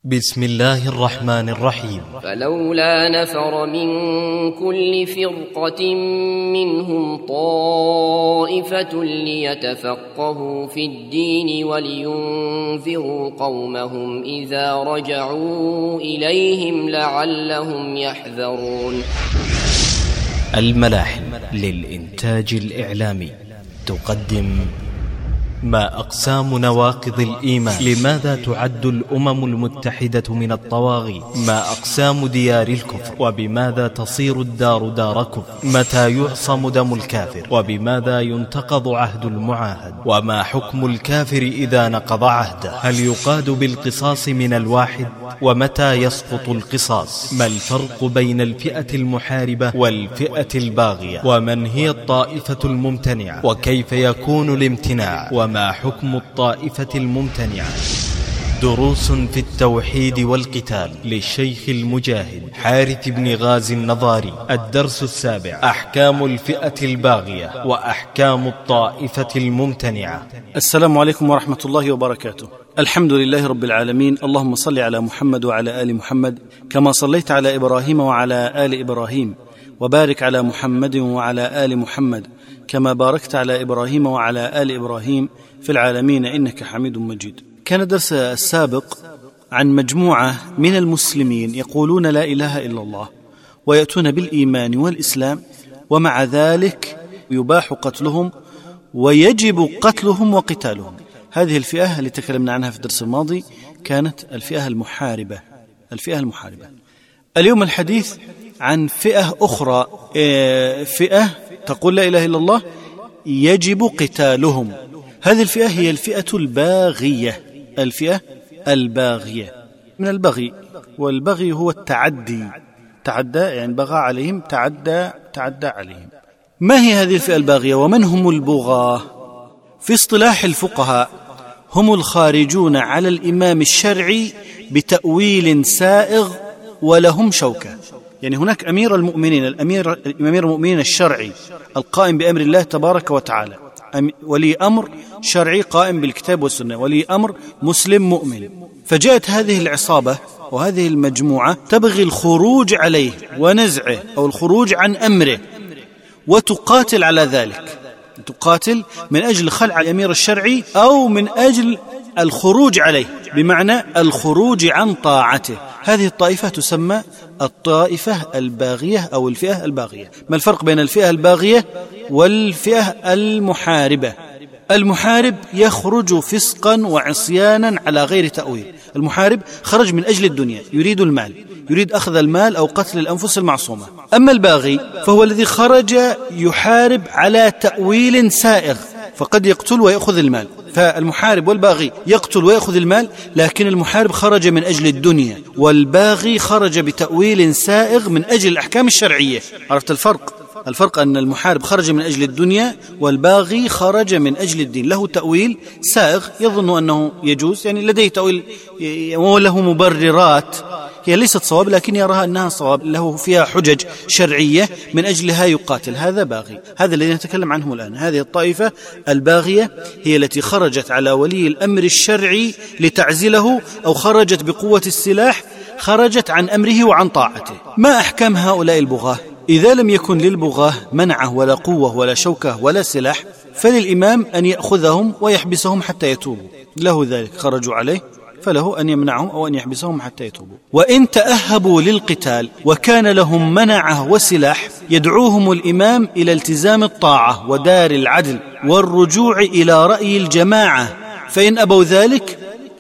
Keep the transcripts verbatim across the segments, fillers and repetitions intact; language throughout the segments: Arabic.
بسم الله الرحمن الرحيم. فلولا نفر من كل فرقة منهم طائفة ليتفقهوا في الدين ولينذروا قومهم إذا رجعوا إليهم لعلهم يحذرون. الملاحم للإنتاج الإعلامي تقدم: ما أقسام نواقض الإيمان؟ لماذا تعد الأمم المتحدة من الطواغيت؟ ما أقسام ديار الكفر؟ وبماذا تصير الدار دار كفر؟ متى يعصم دم الكافر؟ وبماذا ينتقض عهد المعاهد؟ وما حكم الكافر إذا نقض عهده؟ هل يقاد بالقصاص من الواحد؟ ومتى يسقط القصاص؟ ما الفرق بين الفئة المحاربة والفئة الباغية؟ ومن هي الطائفة الممتنعة؟ وكيف يكون الامتناع؟ وما حكم الطائفة الممتنعة؟ دروس في التوحيد والقتال للشيخ المجاهد حارث بن غازي النظاري. الدرس السابع: أحكام الفئة الباغية وأحكام الطائفة الممتنعة. السلام عليكم ورحمة الله وبركاته. الحمد لله رب العالمين، اللهم صل على محمد وعلى آل محمد كما صليت على إبراهيم وعلى آل إبراهيم، وبارك على محمد وعلى آل محمد كما باركت على إبراهيم وعلى آل إبراهيم في العالمين إنك حميد مجيد. كان الدرس السابق عن مجموعة من المسلمين يقولون لا إله إلا الله ويأتون بالإيمان والإسلام، ومع ذلك يباح قتلهم ويجب قتلهم وقتالهم. هذه الفئة اللي تكلمنا عنها في الدرس الماضي كانت الفئة المحاربة. الفئة المحاربة. اليوم الحديث عن فئة أخرى، فئة تقول لا إله إلا الله يجب قتالهم. هذه الفئة هي الفئة الباغية. الفئة الباغية من البغي، والبغي هو التعدي. تعدى يعني بغى عليهم، تعدى تعدى عليهم. ما هي هذه الفئة الباغية ومن هم البغاة؟ في اصطلاح الفقهاء هم الخارجون على الإمام الشرعي بتأويل سائغ ولهم شوكة. يعني هناك أمير المؤمنين، الأمير الأمير المؤمنين الشرعي القائم بأمر الله تبارك وتعالى، ولي أمر شرعي قائم بالكتاب والسنة، ولي أمر مسلم مؤمن. فجاءت هذه العصابة وهذه المجموعة تبغي الخروج عليه ونزعه أو الخروج عن أمره، وتقاتل على ذلك. تقاتل من أجل خلع الأمير الشرعي أو من أجل الخروج عليه، بمعنى الخروج عن طاعته. هذه الطائفة تسمى الطائفة الباغية أو الفئة الباغية. ما الفرق بين الفئة الباغية والفئة المحاربة؟ المحارب يخرج فسقا وعصيانا على غير تأويل. المحارب خرج من أجل الدنيا، يريد المال، يريد أخذ المال أو قتل الأنفس المعصومة. أما الباغي فهو الذي خرج يحارب على تأويل سائغ، فقد يقتل ويأخذ المال. فالمحارب والباغي يقتل ويأخذ المال، لكن المحارب خرج من أجل الدنيا، والباغي خرج بتأويل سائغ من أجل الأحكام الشرعية. عرفت الفرق؟ الفرق أن المحارب خرج من أجل الدنيا، والباغي خرج من أجل الدين. له تأويل سائغ يظن أنه يجوز، يعني لديه تأويل وله مبررات هي ليست صواب، لكن يراها أنها صواب، له فيها حجج شرعية من أجلها يقاتل. هذا باغي. هذا الذي نتكلم عنه الآن. هذه الطائفة الباغية هي التي خرجت على ولي الأمر الشرعي لتعزله، أو خرجت بقوة السلاح، خرجت عن أمره وعن طاعته. ما أحكام هؤلاء البغاة؟ إذا لم يكن للبغاة منعه ولا قوة ولا شوكة ولا سلاح، فللإمام أن يأخذهم ويحبسهم حتى يتوبوا. له ذلك، خرجوا عليه، فله أن يمنعهم أو أن يحبسهم حتى يتوبوا. وإن تأهبوا للقتال وكان لهم منعه وسلاح، يدعوهم الإمام إلى التزام الطاعة ودار العدل والرجوع إلى رأي الجماعة، فإن أبوا ذلك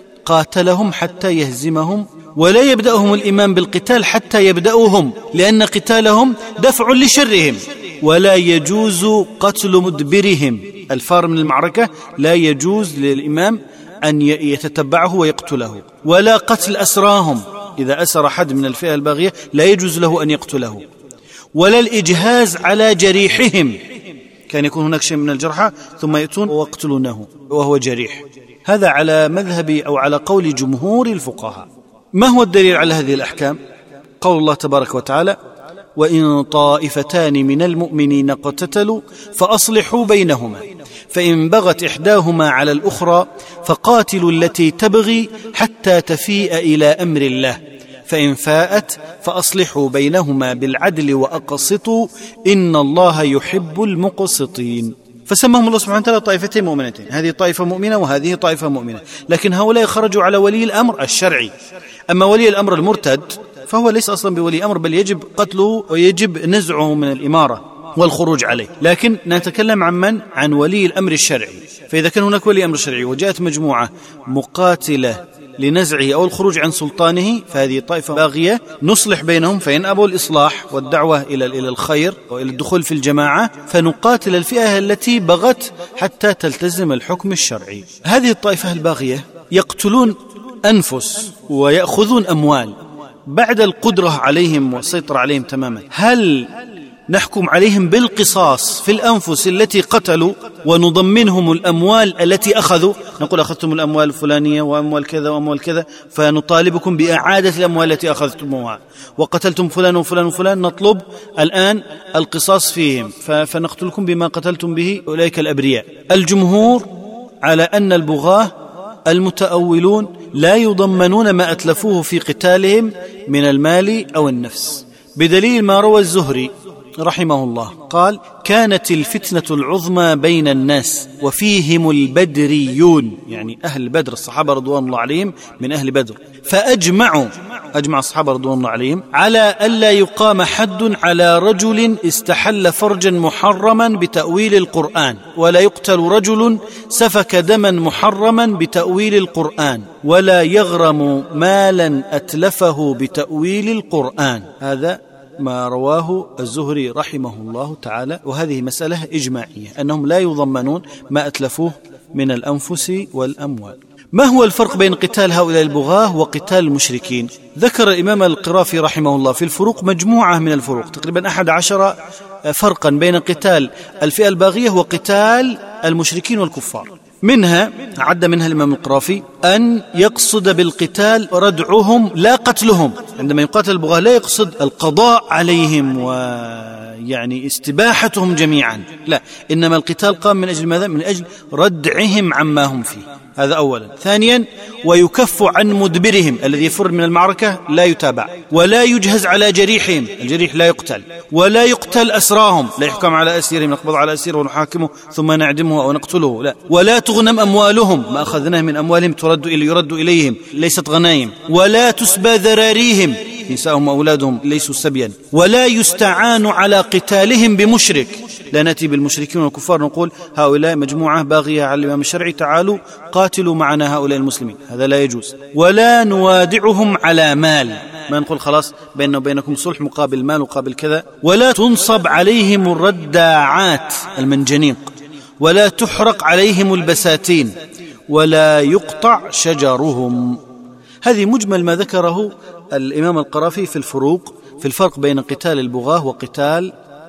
قاتلهم حتى يهزمهم، ولا يبدأهم الإمام بالقتال حتى يبدأوهم، لأن قتالهم دفع لشرهم. ولا يجوز قتل مدبرهم، الفار من المعركة لا يجوز للإمام أن يتتبعه ويقتله. ولا قتل أسراهم، إذا أسر حد من الفئة الباغية لا يجوز له أن يقتله. ولا الإجهاز على جريحهم، كان يكون هناك شيء من الجرحى ثم يأتون ويقتلونه وهو جريح. هذا على مذهب أو على قول جمهور الفقهاء. ما هو الدليل على هذه الأحكام؟ قول الله تبارك وتعالى: وإن طائفتان من المؤمنين اقتتلوا فأصلحوا بينهما فإن بغت إحداهما على الأخرى فقاتلوا التي تبغي حتى تفيء إلى أمر الله، فإن فاءت فأصلحوا بينهما بالعدل وأقسطوا إن الله يحب المقسطين. فسمهم الله سبحانه وتعالى طائفتين مؤمنتين، هذه طائفة مؤمنة وهذه طائفة مؤمنة، لكن هؤلاء خرجوا على ولي الأمر الشرعي. أما ولي الأمر المرتد فهو ليس أصلا بولي أمر، بل يجب قتله ويجب نزعه من الإمارة والخروج عليه. لكن نتكلم عن من؟ عن ولي الأمر الشرعي. فإذا كان هناك ولي أمر شرعي وجاءت مجموعة مقاتلة لنزعه أو الخروج عن سلطانه فهذه طائفة باغية، نصلح بينهم، فإن أبوا الإصلاح والدعوة إلى إلى الخير وإلى الدخول في الجماعة فنقاتل الفئة التي بغت حتى تلتزم الحكم الشرعي. هذه الطائفة الباغية يقتلون أنفس ويأخذون أموال بعد القدرة عليهم والسيطرة عليهم تماما. هل نحكم عليهم بالقصاص في الأنفس التي قتلوا ونضمنهم الأموال التي أخذوا؟ نقول أخذتم الأموال الفلانية وأموال كذا وأموال كذا فنطالبكم بإعادة الأموال التي أخذتموها، وقتلتم فلان وفلان وفلان نطلب الآن القصاص فيهم فنقتلكم بما قتلتم به أولئك الأبرياء. الجمهور على أن البغاة المتأولون لا يضمنون ما أتلفوه في قتالهم من المال أو النفس، بدليل ما روى الزهري رحمه الله قال: كانت الفتنة العظمى بين الناس وفيهم البدريون، يعني أهل بدر، الصحابة رضوان الله عليهم من أهل بدر، فأجمعوا أجمع الصحابة رضوان الله عليهم على ألا يقام حد على رجل استحل فرجا محرما بتأويل القرآن، ولا يقتل رجل سفك دما محرما بتأويل القرآن، ولا يغرم مالا أتلفه بتأويل القرآن. هذا ما رواه الزهري رحمه الله تعالى، وهذه مسألة إجماعية أنهم لا يضمنون ما أتلفوه من الأنفس والأموال. ما هو الفرق بين قتال هؤلاء البغاة وقتال المشركين؟ ذكر الإمام القرافي رحمه الله في الفروق مجموعة من الفروق، تقريبا أحد عشر فرقا بين قتال الفئة الباغية وقتال المشركين والكفار. منها عد منها الإمام القرافي أن يقصد بالقتال ردعهم لا قتلهم. عندما يقاتل البغاة لا يقصد القضاء عليهم ويعني استباحتهم جميعا، لا، إنما القتال قام من أجل ماذا؟ من أجل ردعهم عما هم فيه. هذا أولا. ثانيا ويكف عن مدبرهم، الذي يفر من المعركة لا يتابع، ولا يجهز على جريحهم، الجريح لا يقتل، ولا يقتل أسراهم، لا يحكم على أسيرهم، نقبض على أسير ونحاكمه ثم نعدمه أو نقتله، لا، ولا تغنم أموالهم، ما أخذناه من أموالهم ترد إلي يرد إليهم، ليست غنايم، ولا تسبى ذراريهم، نساءهم وأولادهم ليسوا سبيا، ولا يستعان على قتالهم بمشرك، لا نأتي بالمشركين والكفار نقول هؤلاء مجموعة باغية على الإمام الشرعي تعالوا قاتلوا معنا هؤلاء المسلمين، هذا لا يجوز. ولا نوادعهم على مال، ما نقول خلاص بيننا وبينكم صلح مقابل مال وقابل كذا. ولا تنصب عليهم الرداعات المنجنيق، ولا تحرق عليهم البساتين، ولا يقطع شجرهم. هذه مجمل ما ذكره الإمام القرافي في الفروق في الفرق بين قتال البغاة وقتال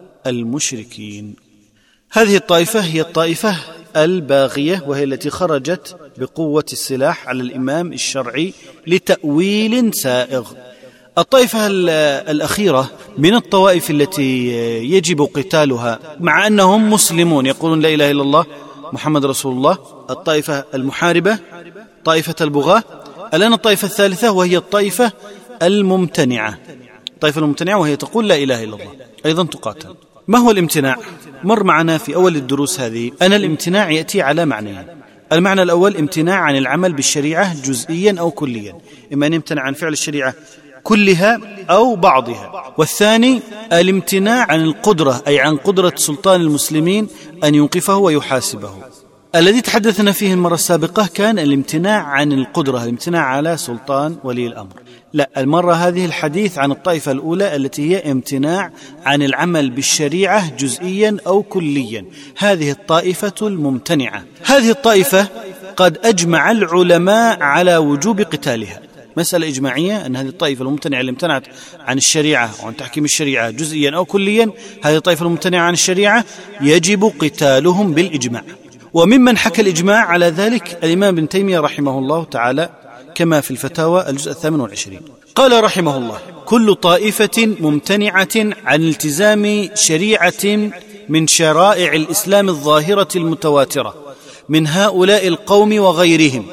المشركين. هذه الطائفة هي الطائفة الباغية، وهي التي خرجت بقوة السلاح على الإمام الشرعي لتأويل سائغ. الطائفة الأخيرة من الطوائف التي يجب قتالها مع أنهم مسلمون يقولون لا إله إلا الله محمد رسول الله، الطائفة المحاربة، طائفة البغاة. الآن الطائفة الثالثة وهي الطائفة الممتنعة، الطائفة الممتنعة وهي تقول لا إله إلا الله، أيضا تقاتل. ما هو الامتناع؟ مر معنا في أول الدروس هذه أن الامتناع يأتي على معنيين. المعنى الأول امتناع عن العمل بالشريعة جزئيا أو كليا، إما أن يمتنع عن فعل الشريعة كلها أو بعضها. والثاني الامتناع عن القدرة، أي عن قدرة سلطان المسلمين أن يوقفه ويحاسبه. الذي تحدثنا فيه المرة السابقة كان الامتناع عن القدرة، الامتناع على سلطان ولي الأمر. لا، المرة هذه الحديث عن الطائفة الأولى التي هي امتناع عن العمل بالشريعة جزئيا أو كليا، هذه الطائفة الممتنعة. هذه الطائفة قد أجمع العلماء على وجوب قتالها، مسألة إجماعية أن هذه الطائفة الممتنعة اللي امتنعت عن الشريعة وعن تحكيم الشريعة جزئيا أو كليا، هذه الطائفة الممتنعة عن الشريعة يجب قتالهم بالإجماع. وممن حكى الإجماع على ذلك الإمام ابن تيمية رحمه الله تعالى كما في الفتاوى الجزء الثامن والعشرين، قال رحمه الله: كل طائفة ممتنعة عن التزام شريعة من شرائع الإسلام الظاهرة المتواترة من هؤلاء القوم وغيرهم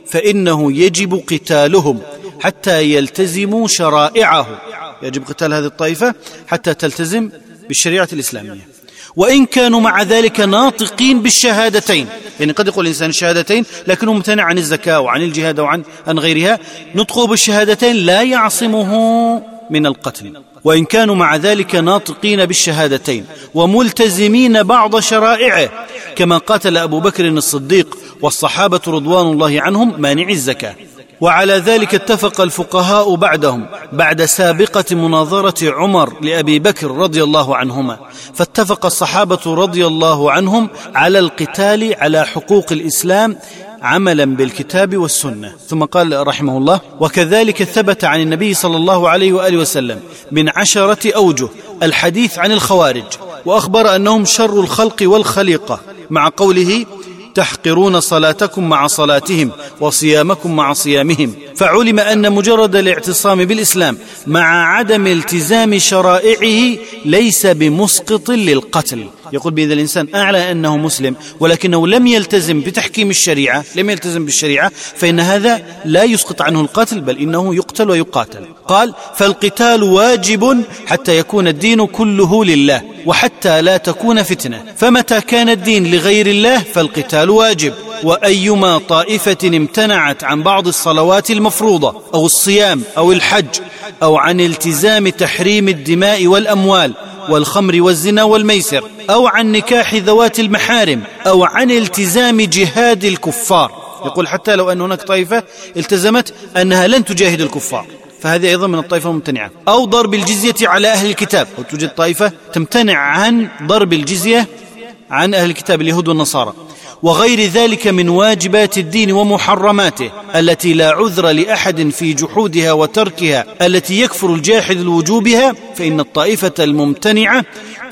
فإنه يجب قتالهم حتى يلتزموا شرائعه، يجب قتال هذه الطائفة حتى تلتزم بالشريعة الإسلامية، وإن كانوا مع ذلك ناطقين بالشهادتين. يعني قد يقول الإنسان الشهادتين لكنه ممتنع عن الزكاة وعن الجهاد وعن عن غيرها، نطقه بالشهادتين لا يعصمه من القتل. وإن كانوا مع ذلك ناطقين بالشهادتين وملتزمين بعض شرائعه كما قاتل أبو بكر الصديق والصحابة رضوان الله عنهم مانعي الزكاة. وعلى ذلك اتفق الفقهاء بعدهم بعد سابقة مناظرة عمر لأبي بكر رضي الله عنهما، فاتفق الصحابة رضي الله عنهم على القتال على حقوق الإسلام عملا بالكتاب والسنة. ثم قال رحمه الله: وكذلك ثبت عن النبي صلى الله عليه وآله وسلم من عشرة أوجه الحديث عن الخوارج، وأخبر أنهم شر الخلق والخليقة، مع قوله: تحقرون صلاتكم مع صلاتهم وصيامكم مع صيامهم. فعلم أن مجرد الاعتصام بالإسلام مع عدم التزام شرائعه ليس بمسقط للقتل. يقول بإذا الإنسان أعلى أنه مسلم ولكنه لم يلتزم بتحكيم الشريعة، لم يلتزم بالشريعة، فإن هذا لا يسقط عنه القتل، بل إنه يقتل ويقاتل. قال: فالقتال واجب حتى يكون الدين كله لله وحتى لا تكون فتنة، فمتى كان الدين لغير الله فالقتال واجب. وأيما طائفة امتنعت عن بعض الصلوات المفروضة أو الصيام أو الحج أو عن التزام تحريم الدماء والأموال والخمر والزنا والميسر أو عن نكاح ذوات المحارم أو عن التزام جهاد الكفار، يقول حتى لو أن هناك طائفة التزمت أنها لن تجاهد الكفار فهذه أيضا من الطائفة الممتنعة، أو ضرب الجزية على أهل الكتاب، أو توجد طائفة تمتنع عن ضرب الجزية عن أهل الكتاب اليهود والنصارى، وغير ذلك من واجبات الدين ومحرماته التي لا عذر لأحد في جحودها وتركها التي يكفر الجاحد لوجوبها، فإن الطائفة الممتنعة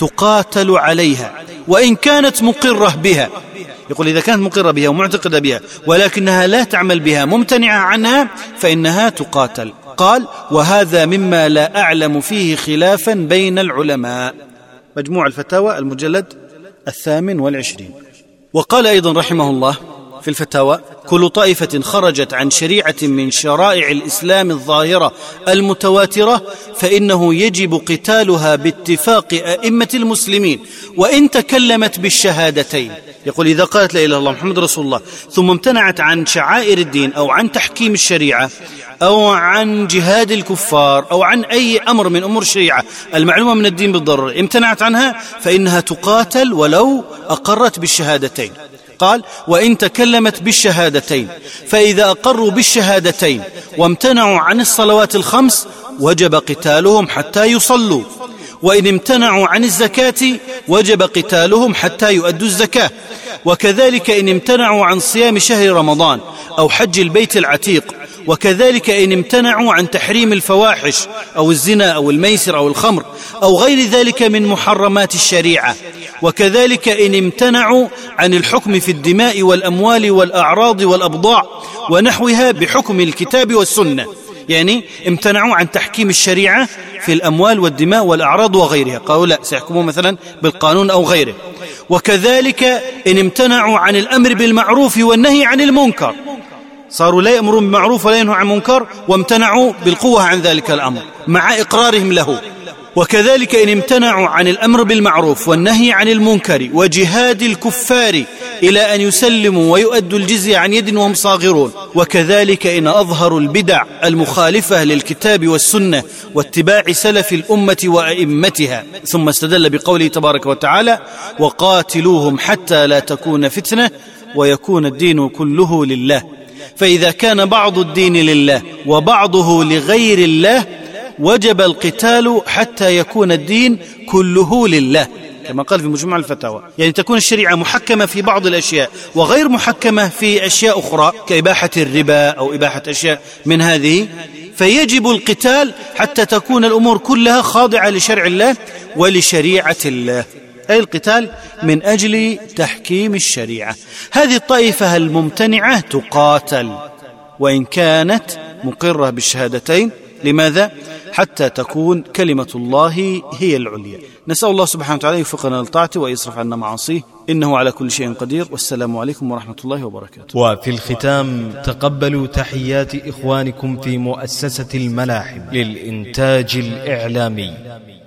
تقاتل عليها وإن كانت مقرة بها. يقول إذا كانت مقرة بها ومعتقدة بها ولكنها لا تعمل بها ممتنعة عنها فإنها تقاتل. قال: وهذا مما لا أعلم فيه خلافا بين العلماء. مجموع الفتاوى المجلد الثامن والعشرين. وقال أيضا رحمه الله في الفتاوى: كل طائفة خرجت عن شريعة من شرائع الإسلام الظاهرة المتواترة فإنه يجب قتالها باتفاق أئمة المسلمين وإن تكلمت بالشهادتين. يقول إذا قالت لا إله إلا الله محمد رسول الله ثم امتنعت عن شعائر الدين أو عن تحكيم الشريعة أو عن جهاد الكفار أو عن أي أمر من أمور الشريعة المعلومة من الدين بالضرورة امتنعت عنها فإنها تقاتل ولو أقرت بالشهادتين. قال: وإن تكلمت بالشهادتين، فإذا أقروا بالشهادتين وامتنعوا عن الصلوات الخمس وجب قتالهم حتى يصلوا، وإن امتنعوا عن الزكاة وجب قتالهم حتى يؤدوا الزكاة، وكذلك إن امتنعوا عن صيام شهر رمضان أو حج البيت العتيق، وكذلك إن امتنعوا عن تحريم الفواحش أو الزنا أو الميسر أو الخمر أو غير ذلك من محرمات الشريعة، وكذلك إن امتنعوا عن الحكم في الدماء والأموال والأعراض والأبضاع ونحوها بحكم الكتاب والسنة. يعني امتنعوا عن تحكيم الشريعة في الأموال والدماء والأعراض وغيرها، قالوا لا سيحكموا مثلا بالقانون أو غيره. وكذلك إن امتنعوا عن الأمر بالمعروف والنهي عن المنكر، صاروا لا يأمرون بالمعروف ولا ينهوا عن المنكر وامتنعوا بالقوة عن ذلك الأمر مع إقرارهم له. وكذلك إن امتنعوا عن الأمر بالمعروف والنهي عن المنكر وجهاد الكفار إلى أن يسلموا ويؤدوا الجزية عن يد وهم صاغرون، وكذلك إن أظهروا البدع المخالفة للكتاب والسنة واتباع سلف الأمة وأئمتها. ثم استدل بقوله تبارك وتعالى: وقاتلوهم حتى لا تكون فتنة ويكون الدين كله لله. فإذا كان بعض الدين لله وبعضه لغير الله وجب القتال حتى يكون الدين كله لله، كما قال في مجموع الفتاوى. يعني تكون الشريعة محكمة في بعض الأشياء وغير محكمة في أشياء أخرى كإباحة الربا أو إباحة أشياء من هذه، فيجب القتال حتى تكون الأمور كلها خاضعة لشرع الله ولشريعة الله، أي القتال من أجل تحكيم الشريعة. هذه الطائفة الممتنعة تقاتل وإن كانت مقرة بالشهادتين. لماذا؟ حتى تكون كلمة الله هي العليا. نسأل الله سبحانه وتعالى يوفقنا لطاعته ويصرف عنا معاصيه، إنه على كل شيء قدير. والسلام عليكم ورحمة الله وبركاته. وفي الختام تقبلوا تحيات إخوانكم في مؤسسة الملاحم للإنتاج الإعلامي.